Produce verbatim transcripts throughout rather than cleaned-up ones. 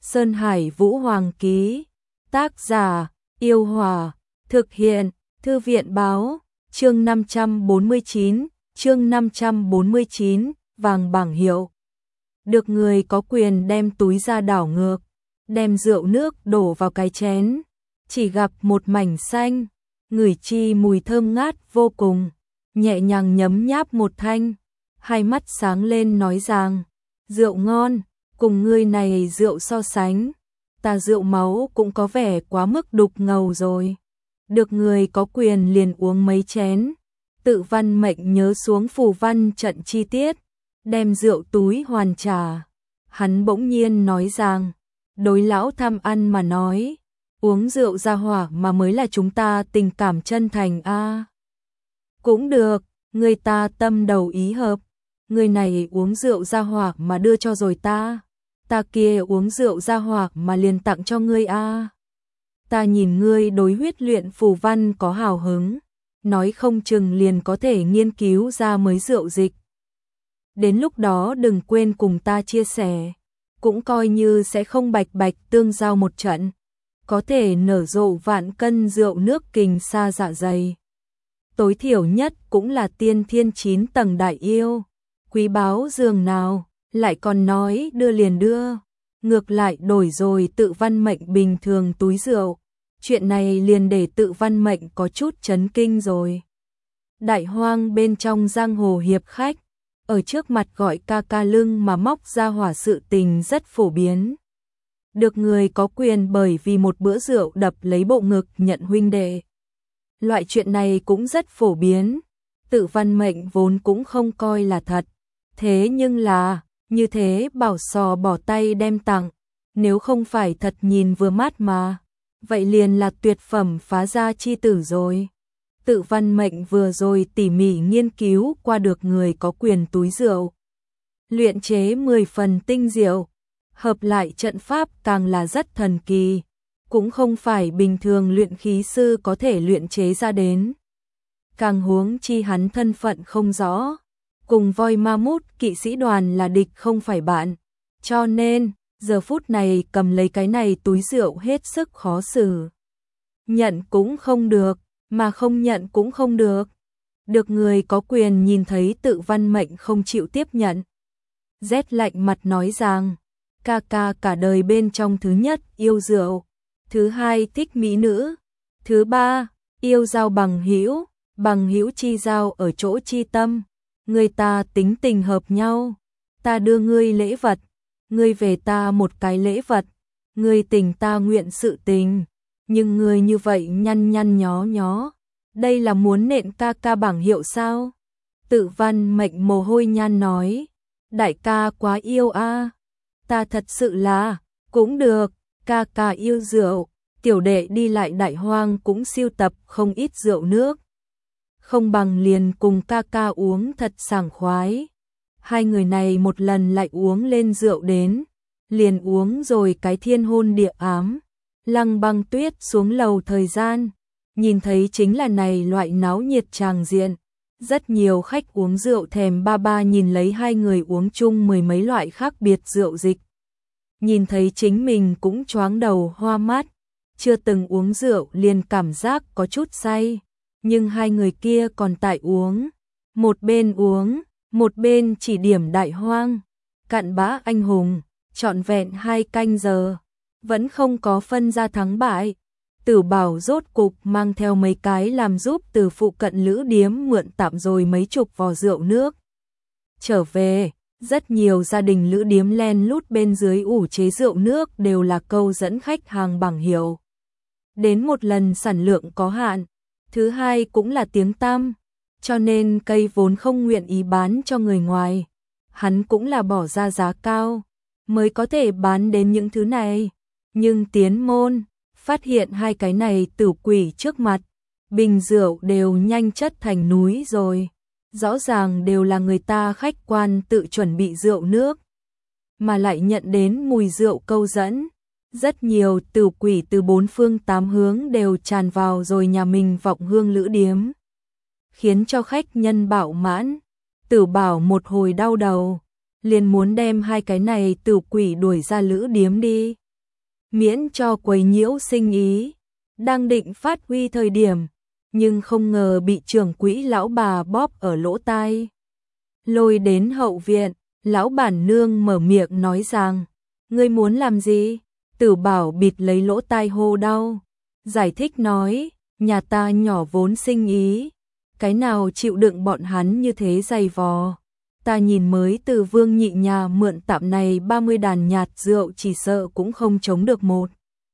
Sơn Hải Vũ Hoàng ký. Tác giả: Yêu Hòa. Thực hiện: Thư viện báo. Chương năm trăm bốn mươi chín, chương năm trăm bốn mươi chín, vàng bảng hiệu. Được người có quyền đem túi ra đảo ngược, đem rượu nước đổ vào cái chén, chỉ gặp một mảnh xanh, ngửi chi mùi thơm ngát vô cùng, nhẹ nhàng nhấm nháp một thanh, hai mắt sáng lên nói rằng, rượu ngon, cùng ngươi này rượu so sánh, ta rượu máu cũng có vẻ quá mức đục ngầu rồi. Được người có quyền liền uống mấy chén, tự văn mệnh nhớ xuống phù văn trận chi tiết, đem rượu túi hoàn trả. Hắn bỗng nhiên nói rằng, đối lão tham ăn mà nói, uống rượu ra hỏa mà mới là chúng ta tình cảm chân thành a. À, cũng được, người ta tâm đầu ý hợp, người này uống rượu ra hỏa mà đưa cho rồi ta, ta kia uống rượu ra hỏa mà liền tặng cho ngươi a. À, ta nhìn ngươi đối huyết luyện phù văn có hào hứng, nói không chừng liền có thể nghiên cứu ra mới rượu dịch. Đến lúc đó đừng quên cùng ta chia sẻ, cũng coi như sẽ không bạch bạch tương giao một trận, có thể nở rộ vạn cân rượu nước kình xa dạ dày. Tối thiểu nhất cũng là tiên thiên chín tầng đại yêu, quý báu dường nào, lại còn nói đưa liền đưa, ngược lại đổi rồi tự văn mệnh bình thường túi rượu. Chuyện này liền để tự văn mệnh có chút chấn kinh rồi. Đại hoang bên trong giang hồ hiệp khách, ở trước mặt gọi ca ca lưng mà móc ra hỏa sự tình rất phổ biến. Được người có quyền bởi vì một bữa rượu đập lấy bộ ngực nhận huynh đệ. Loại chuyện này cũng rất phổ biến, tự văn mệnh vốn cũng không coi là thật. Thế nhưng là, như thế bảo sò bỏ tay đem tặng, nếu không phải thật nhìn vừa mắt mà, vậy liền là tuyệt phẩm phá gia chi tử rồi. Tự văn mệnh vừa rồi tỉ mỉ nghiên cứu qua được người có quyền túi rượu. Luyện chế mười phần tinh diệu, hợp lại trận pháp càng là rất thần kỳ, cũng không phải bình thường luyện khí sư có thể luyện chế ra đến. Càng huống chi hắn thân phận không rõ, cùng voi ma mút kỵ sĩ đoàn là địch không phải bạn, cho nên giờ phút này cầm lấy cái này túi rượu hết sức khó xử. Nhận cũng không được, mà không nhận cũng không được. Được người có quyền nhìn thấy tự văn mệnh không chịu tiếp nhận, rét lạnh mặt nói rằng, ca ca cả đời bên trong thứ nhất yêu rượu, thứ hai thích mỹ nữ, thứ ba yêu giao bằng hữu, bằng hữu chi giao ở chỗ chi tâm, người ta tính tình hợp nhau, ta đưa ngươi lễ vật, ngươi về ta một cái lễ vật, ngươi tình ta nguyện sự tình, nhưng ngươi như vậy nhăn nhăn nhó nhó, đây là muốn nện ca ca bảng hiệu sao? Tự văn mệnh mồ hôi nhan nói, đại ca quá yêu a, à. Ta thật sự là, cũng được, ca ca yêu rượu, tiểu đệ đi lại đại hoang cũng siêu tập không ít rượu nước. Không bằng liền cùng ca ca uống thật sảng khoái. Hai người này một lần lại uống lên rượu đến, liền uống rồi cái thiên hôn địa ám, lăng băng tuyết xuống lầu thời gian, nhìn thấy chính là này loại náo nhiệt tràng diện. Rất nhiều khách uống rượu thèm ba ba nhìn lấy hai người uống chung mười mấy loại khác biệt rượu dịch. Nhìn thấy chính mình cũng choáng đầu hoa mắt, chưa từng uống rượu liền cảm giác có chút say, nhưng hai người kia còn tại uống, một bên uống, một bên chỉ điểm đại hoang, cặn bã anh hùng, trọn vẹn hai canh giờ, vẫn không có phân ra thắng bại. Tử Bảo rốt cục mang theo mấy cái làm giúp từ phụ cận lữ điếm mượn tạm rồi mấy chục vò rượu nước. Trở về, rất nhiều gia đình lữ điếm len lút bên dưới ủ chế rượu nước đều là câu dẫn khách hàng bảng hiệu. Đến một lần sản lượng có hạn, thứ hai cũng là tiếng tăm, cho nên cây vốn không nguyện ý bán cho người ngoài. Hắn cũng là bỏ ra giá cao, mới có thể bán đến những thứ này. Nhưng tiến môn, phát hiện hai cái này tử quỷ trước mặt, bình rượu đều nhanh chất thành núi rồi. Rõ ràng đều là người ta khách quan tự chuẩn bị rượu nước, mà lại nhận đến mùi rượu câu dẫn. Rất nhiều tử quỷ từ bốn phương tám hướng đều tràn vào rồi nhà mình vọng hương lữ điếm, khiến cho khách nhân bạo mãn. Tử Bảo một hồi đau đầu, liền muốn đem hai cái này tử quỷ đuổi ra lữ điếm đi. miễn cho quấy nhiễu sinh ý. Đang định phát huy thời điểm, nhưng không ngờ bị trưởng quỹ lão bà bóp ở lỗ tai. Lôi đến hậu viện, lão bản nương mở miệng nói rằng, ngươi muốn làm gì? Tử Bảo bịt lấy lỗ tai hô đau, giải thích nói, nhà ta nhỏ vốn sinh ý, cái nào chịu đựng bọn hắn như thế dày vò. Ta nhìn mới từ Vương Nhị nhà mượn tạm này ba mươi đàn nhạt rượu chỉ sợ cũng không chống được một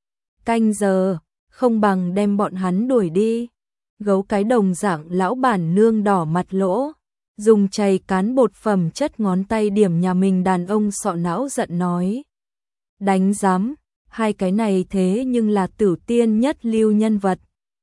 canh giờ, không bằng đem bọn hắn đuổi đi. Gấu cái đồng dạng lão bản nương đỏ mặt lỗ, dùng chày cán bột phẩm chất ngón tay điểm nhà mình đàn ông sọ não giận nói. Đánh giám, hai cái này thế nhưng là tử tiên nhất lưu nhân vật.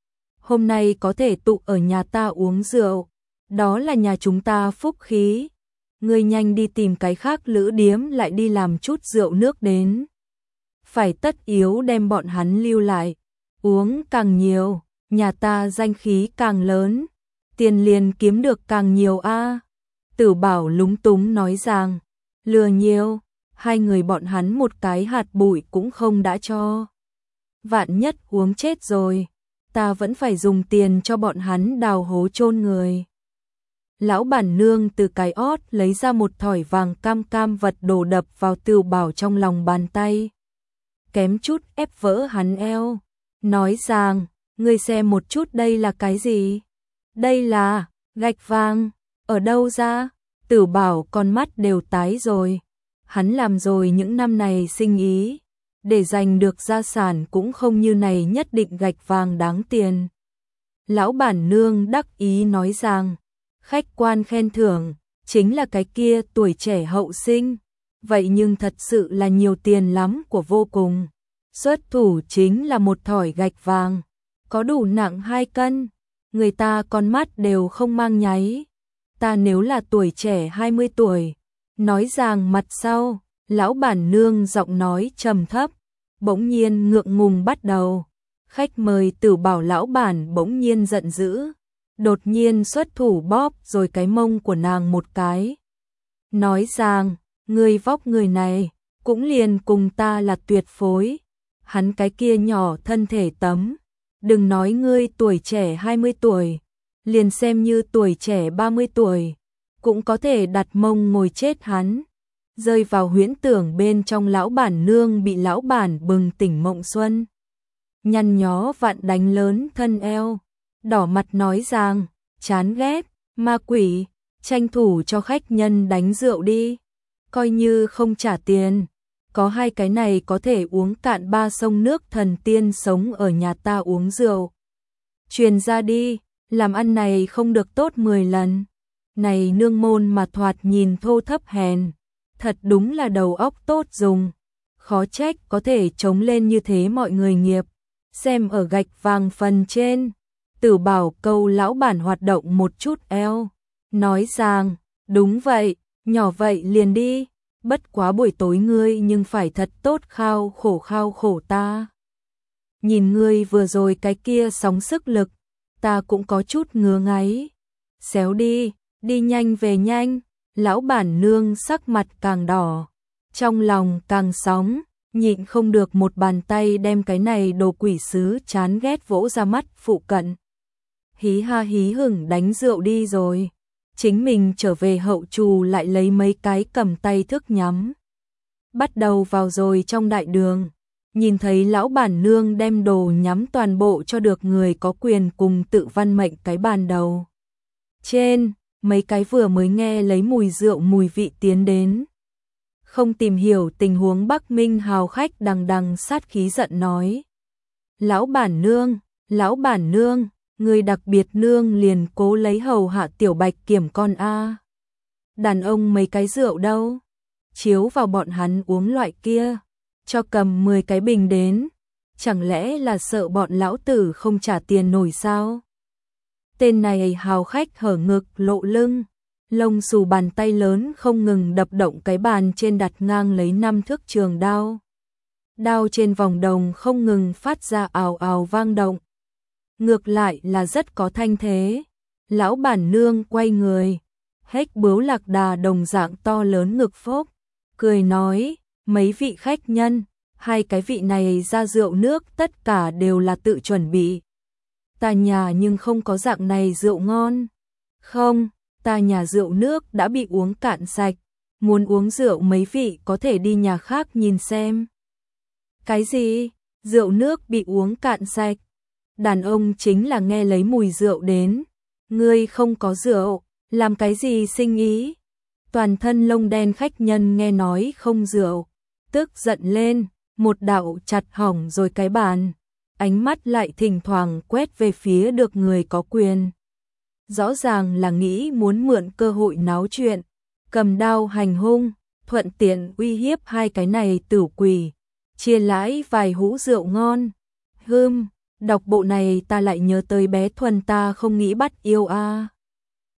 Hôm nay có thể tụ ở nhà ta uống rượu, đó là nhà chúng ta phúc khí. Ngươi nhanh đi tìm cái khác lữ điếm lại đi làm chút rượu nước đến. Phải tất yếu đem bọn hắn lưu lại, uống càng nhiều, nhà ta danh khí càng lớn, tiền liền kiếm được càng nhiều a. Tử Bảo lúng túng nói rằng, lừa nhiều, hai người bọn hắn một cái hạt bụi cũng không đã cho. Vạn nhất uống chết rồi, ta vẫn phải dùng tiền cho bọn hắn đào hố chôn người. Lão bản nương từ cái ót lấy ra một thỏi vàng cam cam vật đổ đập vào Tử Bảo trong lòng bàn tay. Kém chút ép vỡ hắn eo, nói rằng, ngươi xem một chút đây là cái gì? Đây là gạch vàng, ở đâu ra? Tử Bảo con mắt đều tái rồi. Hắn làm rồi những năm này sinh ý, để giành được gia sản cũng không như này nhất định gạch vàng đáng tiền. Lão bản nương đắc ý nói rằng, khách quan khen thưởng, chính là cái kia tuổi trẻ hậu sinh, vậy nhưng thật sự là nhiều tiền lắm của vô cùng. Xuất thủ chính là một thỏi gạch vàng, có đủ nặng hai cân, người ta con mắt đều không mang nháy. Ta nếu là tuổi trẻ hai mươi tuổi, nói rằng mặt sau, lão bản nương giọng nói trầm thấp, bỗng nhiên ngượng ngùng bắt đầu. Khách mời Tử Bảo lão bản bỗng nhiên giận dữ, đột nhiên xuất thủ bóp rồi cái mông của nàng một cái. Nói rằng, người vóc người này, cũng liền cùng ta là tuyệt phối. Hắn cái kia nhỏ thân thể tấm, đừng nói ngươi tuổi trẻ hai mươi tuổi, liền xem như tuổi trẻ ba mươi tuổi, cũng có thể đặt mông ngồi chết hắn. Rơi vào huyễn tưởng bên trong lão bản nương bị lão bản bừng tỉnh mộng xuân. Nhăn nhó vặn đánh lớn thân eo, đỏ mặt nói rằng, chán ghét, ma quỷ, tranh thủ cho khách nhân đánh rượu đi, coi như không trả tiền. Có hai cái này có thể uống cạn ba sông nước thần tiên sống ở nhà ta uống rượu. Truyền ra đi, làm ăn này không được tốt mười lần. Này nương môn mà thoạt nhìn thô thấp hèn, thật đúng là đầu óc tốt dùng. Khó trách có thể chống lên như thế mọi người nghiệp. Xem ở gạch vàng phần trên, Tử Bảo câu lão bản hoạt động một chút eo. Nói rằng, đúng vậy, nhỏ vậy liền đi. Bất quá buổi tối ngươi nhưng phải thật tốt khao khổ khao khổ ta. Nhìn ngươi vừa rồi cái kia sóng sức lực, ta cũng có chút ngứa ngáy. Xéo đi, đi nhanh về nhanh. Lão bản nương sắc mặt càng đỏ, trong lòng càng sóng, nhịn không được một bàn tay đem cái này đồ quỷ sứ chán ghét vỗ ra mắt phụ cận. Hí ha hí hửng đánh rượu đi rồi. Chính mình trở về hậu trù lại lấy mấy cái cầm tay thức nhắm. Bắt đầu vào rồi trong đại đường, nhìn thấy lão bản nương đem đồ nhắm toàn bộ cho được người có quyền cùng tự văn mệnh cái bàn đầu. Trên, mấy cái vừa mới nghe lấy mùi rượu mùi vị tiến đến. Không tìm hiểu tình huống Bắc Minh hào khách đằng đằng sát khí giận nói. Lão bản nương, lão bản nương. Người đặc biệt nương liền cố lấy hầu hạ tiểu bạch kiểm con a. Đàn ông mấy cái rượu đâu? Chiếu vào bọn hắn uống loại kia, cho cầm mười cái bình đến, chẳng lẽ là sợ bọn lão tử không trả tiền nổi sao? Tên này hào khách hở ngực lộ lưng, lông xù bàn tay lớn không ngừng đập động cái bàn trên đặt ngang lấy năm thước trường đao. Đao trên vòng đồng không ngừng phát ra ào ào vang động. Ngược lại là rất có thanh thế. Lão bản nương quay người, hếch bướu lạc đà đồng dạng to lớn ngực phốc, cười nói, mấy vị khách nhân, hai cái vị này ra rượu nước tất cả đều là tự chuẩn bị. Ta nhà nhưng không có dạng này rượu ngon. Không, ta nhà rượu nước đã bị uống cạn sạch. Muốn uống rượu mấy vị có thể đi nhà khác nhìn xem. Cái gì? Rượu nước bị uống cạn sạch? Đàn ông chính là nghe lấy mùi rượu đến. Ngươi không có rượu, làm cái gì sinh ý? Toàn thân lông đen khách nhân nghe nói không rượu, tức giận lên, một đạo chặt hỏng rồi cái bàn. Ánh mắt lại thỉnh thoảng quét về phía được người có quyền. Rõ ràng là nghĩ muốn mượn cơ hội náo chuyện, cầm đao hành hung, thuận tiện uy hiếp hai cái này tử quỷ, chia lãi vài hũ rượu ngon. Hừm, đọc bộ này ta lại nhớ tới bé Thuần ta không nghĩ bắt yêu a.